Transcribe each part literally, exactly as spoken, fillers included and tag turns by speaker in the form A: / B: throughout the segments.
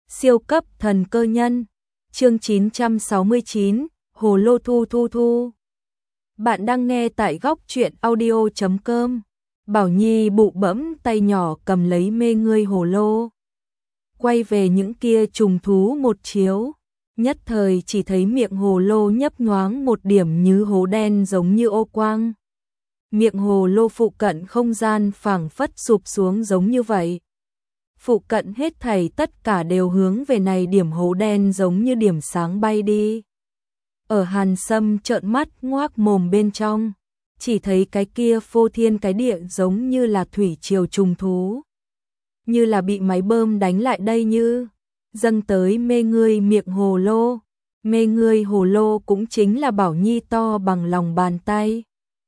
A: Siêu cấp thần cơ nhân. Chương chín trăm sáu mươi chín, Hồ lô thu thu thu. Bạn đang nghe tại góc truyện audio chấm com. Bảo Nhi bụ bẫm tay nhỏ cầm lấy mê ngươi hồ lô. Quay về những kia trùng thú một chiếu, nhất thời chỉ thấy miệng hồ lô nhấp nhoáng một điểm như hố đen giống như ô quang. Miệng hồ lô phụ cận không gian phảng phất sụp xuống giống như vậy. Phụ cận hết thảy tất cả đều hướng về này điểm hố đen giống như điểm sáng bay đi. Ở Hàn Sâm trợn mắt ngoác mồm bên trong, chỉ thấy cái kia phô thiên cái địa giống như là thủy triều trùng thú. Như là bị máy bơm đánh lại đây như, dâng tới mê ngươi miệng hồ lô. Mê ngươi hồ lô cũng chính là Bảo Nhi to bằng lòng bàn tay.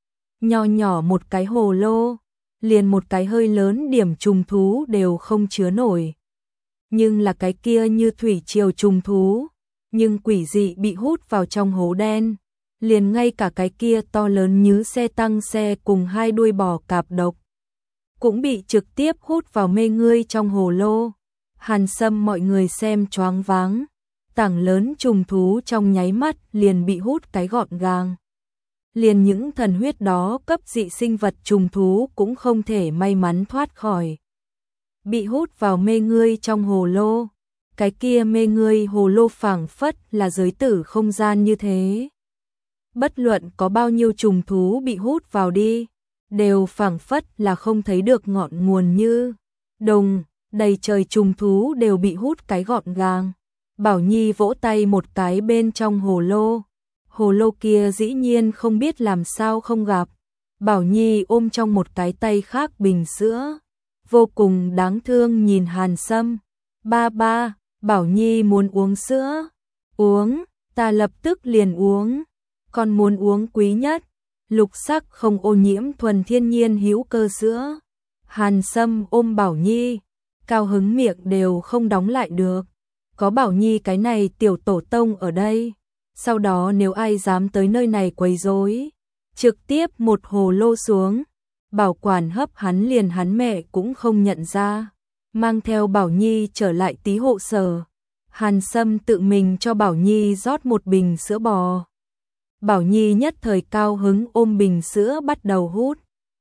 A: Nho nhỏ một cái hồ lô, liền một cái hơi lớn điểm trùng thú đều không chứa nổi. Nhưng là cái kia như thủy triều trùng thú, nhưng quỷ dị bị hút vào trong hố đen, liền ngay cả cái kia to lớn như xe tăng xe cùng hai đuôi bò cạp độc, cũng bị trực tiếp hút vào mê ngươi trong hồ lô. Hàn Sâm mọi người xem choáng váng, tảng lớn trùng thú trong nháy mắt liền bị hút cái gọn gàng. Liền những thần huyết đó cấp dị sinh vật trùng thú cũng không thể may mắn thoát khỏi. Bị hút vào mê ngươi trong hồ lô. Cái kia mê ngươi hồ lô phảng phất là giới tử không gian như thế. Bất luận có bao nhiêu trùng thú bị hút vào đi, đều phảng phất là không thấy được ngọn nguồn như. Đồng, đầy trời trùng thú đều bị hút cái gọn gàng. Bảo Nhi vỗ tay một cái bên trong hồ lô. Hồ lô kia dĩ nhiên không biết làm sao không gặp. Bảo Nhi ôm trong một cái tay khác bình sữa, vô cùng đáng thương nhìn Hàn Sâm. Ba ba, Bảo Nhi muốn uống sữa. Uống, ta lập tức liền uống. Con muốn uống quý nhất, lục sắc không ô nhiễm thuần thiên nhiên hữu cơ sữa. Hàn Sâm ôm Bảo Nhi, cao hứng miệng đều không đóng lại được. Có Bảo Nhi cái này tiểu tổ tông ở đây, sau đó nếu ai dám tới nơi này quấy rối, trực tiếp một hồ lô xuống, bảo quản hấp hắn liền hắn mẹ cũng không nhận ra. Mang theo Bảo Nhi trở lại tí hộ sở, Hàn Sâm tự mình cho Bảo Nhi rót một bình sữa bò. Bảo Nhi nhất thời cao hứng ôm bình sữa bắt đầu hút.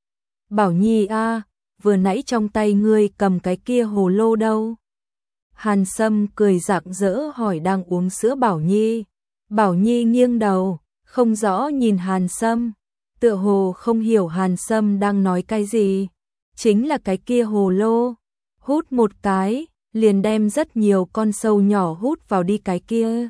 A: Bảo Nhi a, vừa nãy trong tay ngươi cầm cái kia hồ lô đâu? Hàn Sâm cười rạng rỡ hỏi đang uống sữa Bảo Nhi. Bảo Nhi nghiêng đầu, không rõ nhìn Hàn Sâm, tựa hồ không hiểu Hàn Sâm đang nói cái gì. Chính là cái kia hồ lô, hút một cái, liền đem rất nhiều con sâu nhỏ hút vào đi cái kia.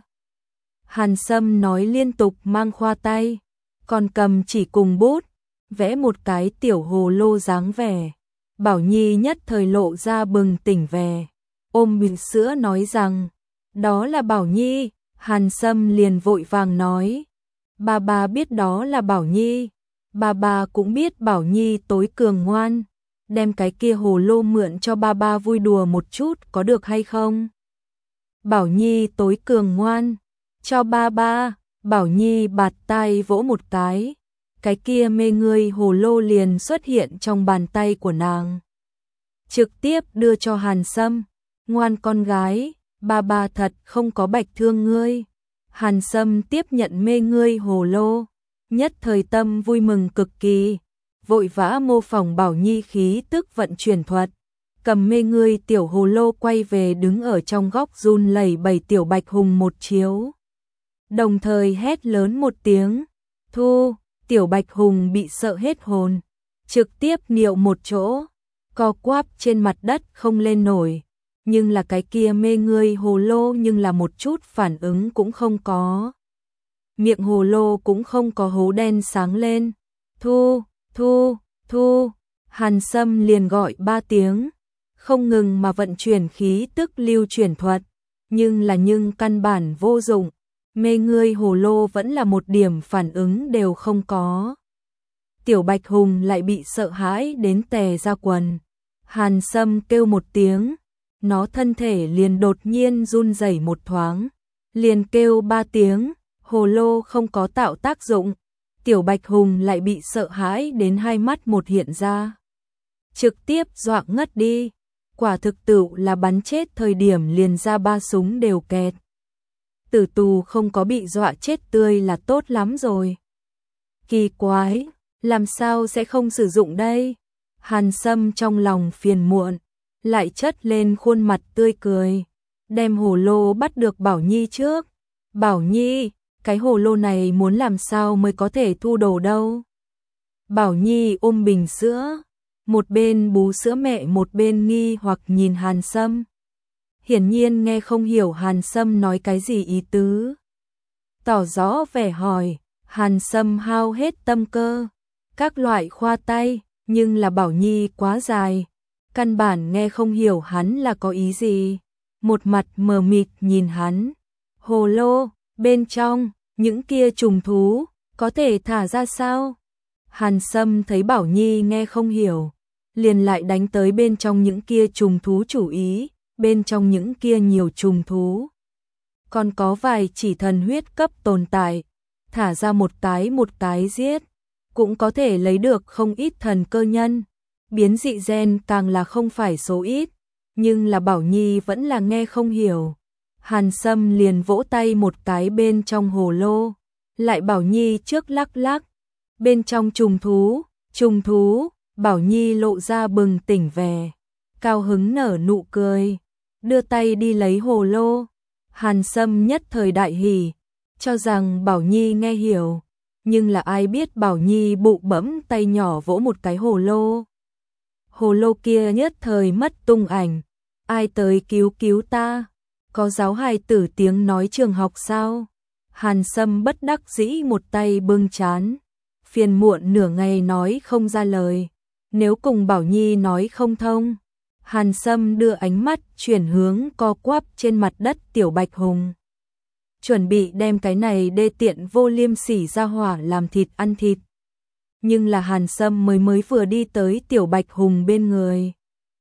A: Hàn Sâm nói liên tục mang khoa tay, còn cầm chỉ cùng bút, vẽ một cái tiểu hồ lô dáng vẻ. Bảo Nhi nhất thời lộ ra bừng tỉnh về, ôm bình sữa nói rằng, đó là Bảo Nhi. Hàn Sâm liền vội vàng nói, ba ba biết đó là Bảo Nhi, ba ba cũng biết Bảo Nhi tối cường ngoan, đem cái kia hồ lô mượn cho ba ba vui đùa một chút có được hay không? Bảo Nhi tối cường ngoan, cho ba ba. Bảo Nhi bạt tay vỗ một cái, cái kia mê ngươi hồ lô liền xuất hiện trong bàn tay của nàng, trực tiếp đưa cho Hàn Sâm. Ngoan con gái, ba ba thật không có bạch thương ngươi. Hàn Sâm tiếp nhận mê ngươi hồ lô, nhất thời tâm vui mừng cực kỳ, vội vã mô phỏng Bảo Nhi khí tức vận chuyển thuật, cầm mê ngươi tiểu hồ lô quay về đứng ở trong góc run lẩy bẩy tiểu bạch hùng một chiếu. Đồng thời hét lớn một tiếng, thu, tiểu bạch hùng bị sợ hết hồn, trực tiếp niệu một chỗ, co quắp trên mặt đất không lên nổi. Nhưng là cái kia mê ngươi hồ lô nhưng là một chút phản ứng cũng không có. Miệng hồ lô cũng không có hố đen sáng lên. Thu, thu, thu. Hàn Sâm liền gọi ba tiếng, không ngừng mà vận chuyển khí tức lưu chuyển thuật. Nhưng là nhưng căn bản vô dụng. Mê ngươi hồ lô vẫn là một điểm phản ứng đều không có. Tiểu bạch hùng lại bị sợ hãi đến tè ra quần. Hàn Sâm kêu một tiếng, nó thân thể liền đột nhiên run rẩy một thoáng, liền kêu ba tiếng, hồ lô không có tạo tác dụng. Tiểu bạch hùng lại bị sợ hãi đến hai mắt một hiện ra, trực tiếp dọa ngất đi. quả thực tự là bắn chết thời điểm liền ra ba súng đều kẹt. Tử tù không có bị dọa chết tươi là tốt lắm rồi. Kỳ quái, làm sao sẽ không sử dụng đây? Hàn Sâm trong lòng phiền muộn, lại chất lên khuôn mặt tươi cười, đem hồ lô bắt được Bảo Nhi trước. Bảo Nhi, cái hồ lô này muốn làm sao mới có thể thu đồ đâu? Bảo Nhi ôm bình sữa, một bên bú sữa mẹ một bên nghi hoặc nhìn Hàn Sâm. Hiển nhiên nghe không hiểu Hàn Sâm nói cái gì ý tứ. Tỏ rõ vẻ hỏi, Hàn Sâm hao hết tâm cơ, các loại khoa tay, nhưng là Bảo Nhi quá dài, căn bản nghe không hiểu hắn là có ý gì. Một mặt mờ mịt nhìn hắn, hồ lô, bên trong, những kia trùng thú, có thể thả ra sao? Hàn Sâm thấy Bảo Nhi nghe không hiểu, liền lại đánh tới bên trong những kia trùng thú chủ ý, bên trong những kia nhiều trùng thú. Còn có vài chỉ thần huyết cấp tồn tại, thả ra một cái một cái giết, cũng có thể lấy được không ít thần cơ nhân, biến dị gen càng là không phải số ít, nhưng là Bảo Nhi vẫn là nghe không hiểu. Hàn Sâm liền vỗ tay một cái bên trong hồ lô, lại Bảo Nhi trước lắc lắc, bên trong trùng thú, trùng thú, Bảo Nhi lộ ra bừng tỉnh vẻ, cao hứng nở nụ cười, đưa tay đi lấy hồ lô. Hàn Sâm nhất thời đại hỉ, cho rằng Bảo Nhi nghe hiểu, nhưng là ai biết Bảo Nhi bụ bẫm tay nhỏ vỗ một cái hồ lô. Hồ lô kia nhất thời mất tung ảnh, ai tới cứu cứu ta? Có giáo hài tử tiếng nói trường học sao? Hàn Sâm bất đắc dĩ một tay bưng chán, phiền muộn nửa ngày nói không ra lời. Nếu cùng Bảo Nhi nói không thông, Hàn Sâm đưa ánh mắt chuyển hướng co quắp trên mặt đất Tiểu Bạch Hùng, chuẩn bị đem cái này đê tiện vô liêm sỉ ra hỏa làm thịt ăn thịt. Nhưng là Hàn Sâm mới mới vừa đi tới Tiểu Bạch Hùng bên người,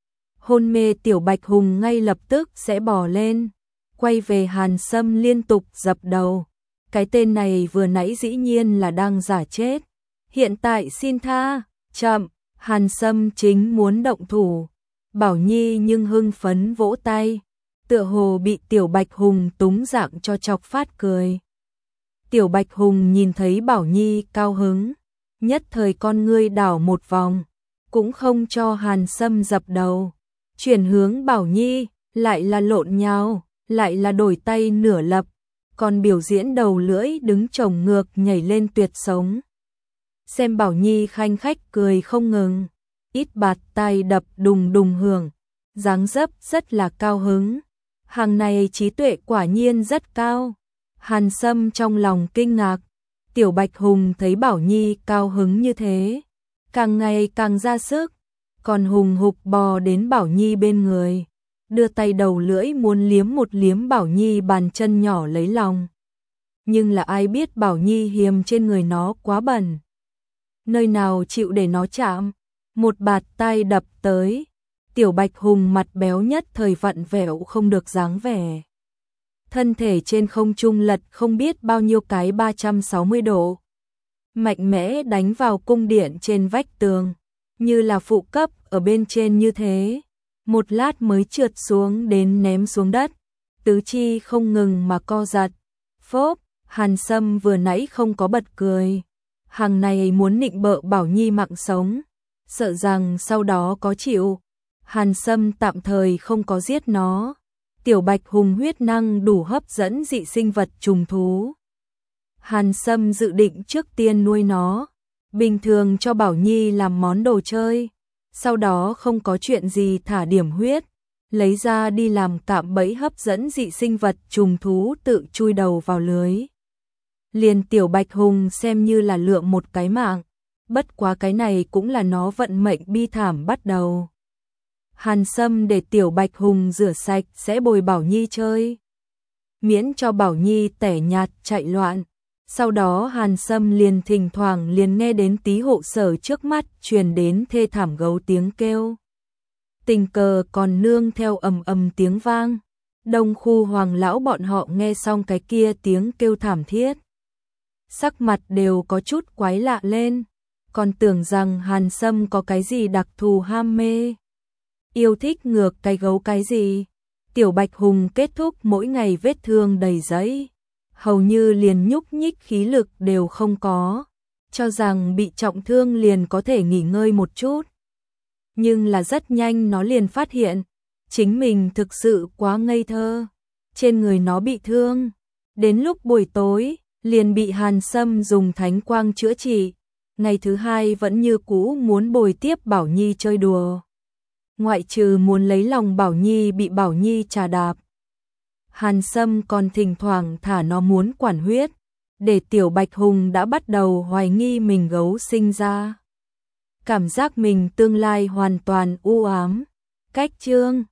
A: hôn mê Tiểu Bạch Hùng ngay lập tức sẽ bò lên, quay về Hàn Sâm liên tục dập đầu. Cái tên này vừa nãy dĩ nhiên là đang giả chết, hiện tại xin tha. Chậm, Hàn Sâm chính muốn động thủ, Bảo Nhi nhưng hưng phấn vỗ tay, tựa hồ bị Tiểu Bạch Hùng túng dạng cho chọc phát cười. Tiểu Bạch Hùng nhìn thấy Bảo Nhi cao hứng, nhất thời con ngươi đảo một vòng, cũng không cho Hàn Sâm dập đầu, chuyển hướng Bảo Nhi, lại là lộn nhào, lại là đổi tay nửa lập, còn biểu diễn đầu lưỡi đứng chồng ngược nhảy lên tuyệt sống. Xem Bảo Nhi khanh khách cười không ngừng, ít bạt tay đập đùng đùng hưởng, dáng dấp rất là cao hứng. Hàng này trí tuệ quả nhiên rất cao. Hàn Sâm trong lòng kinh ngạc, Tiểu Bạch Hùng thấy Bảo Nhi cao hứng như thế, càng ngày càng ra sức, còn hùng hục bò đến Bảo Nhi bên người, đưa tay đầu lưỡi muốn liếm một liếm Bảo Nhi bàn chân nhỏ lấy lòng. Nhưng là ai biết Bảo Nhi hiềm trên người nó quá bẩn, nơi nào chịu để nó chạm, một bạt tay đập tới, Tiểu Bạch Hùng mặt béo nhất thời vặn vẹo không được dáng vẻ. Thân thể trên không trung lật không biết bao nhiêu cái ba trăm sáu mươi độ, mạnh mẽ đánh vào cung điện trên vách tường, như là phụ cấp ở bên trên như thế, một lát mới trượt xuống đến ném xuống đất, tứ chi không ngừng mà co giật. Phốp, Hàn Sâm vừa nãy không có bật cười, hàng này muốn nịnh bợ Bảo Nhi mạng sống, sợ rằng sau đó có chịu. Hàn Sâm tạm thời không có giết nó, Tiểu Bạch Hùng huyết năng đủ hấp dẫn dị sinh vật trùng thú. Hàn Sâm dự định trước tiên nuôi nó, bình thường cho Bảo Nhi làm món đồ chơi, sau đó không có chuyện gì thả điểm huyết, lấy ra đi làm cạm bẫy hấp dẫn dị sinh vật trùng thú tự chui đầu vào lưới. Liền Tiểu Bạch Hùng xem như là lượm một cái mạng, bất quá cái này cũng là nó vận mệnh bi thảm bắt đầu. Hàn Sâm để Tiểu Bạch Hùng rửa sạch sẽ bồi Bảo Nhi chơi, miễn cho Bảo Nhi tẻ nhạt chạy loạn. Sau đó Hàn Sâm liền thỉnh thoảng liền nghe đến tí hộ sở trước mắt truyền đến thê thảm gấu tiếng kêu. Tình cờ còn nương theo ầm ầm tiếng vang. Đông khu Hoàng lão bọn họ nghe xong cái kia tiếng kêu thảm thiết, sắc mặt đều có chút quái lạ lên, còn tưởng rằng Hàn Sâm có cái gì đặc thù ham mê. yêu thích ngược cái gấu cái gì. Tiểu Bạch Hùng kết thúc mỗi ngày vết thương đầy giấy, hầu như liền nhúc nhích khí lực đều không có, cho rằng bị trọng thương liền có thể nghỉ ngơi một chút. Nhưng là rất nhanh nó liền phát hiện, chính mình thực sự quá ngây thơ, trên người nó bị thương. Đến lúc buổi tối, liền bị Hàn Sâm dùng thánh quang chữa trị, ngày thứ hai vẫn như cũ muốn bồi tiếp Bảo Nhi chơi đùa. Ngoại trừ muốn lấy lòng Bảo Nhi bị Bảo Nhi trà đạp, Hàn Sâm còn thỉnh thoảng thả nó muốn quản huyết, để Tiểu Bạch Hùng đã bắt đầu hoài nghi mình gấu sinh ra. Cảm giác mình tương lai hoàn toàn u ám. Cách chương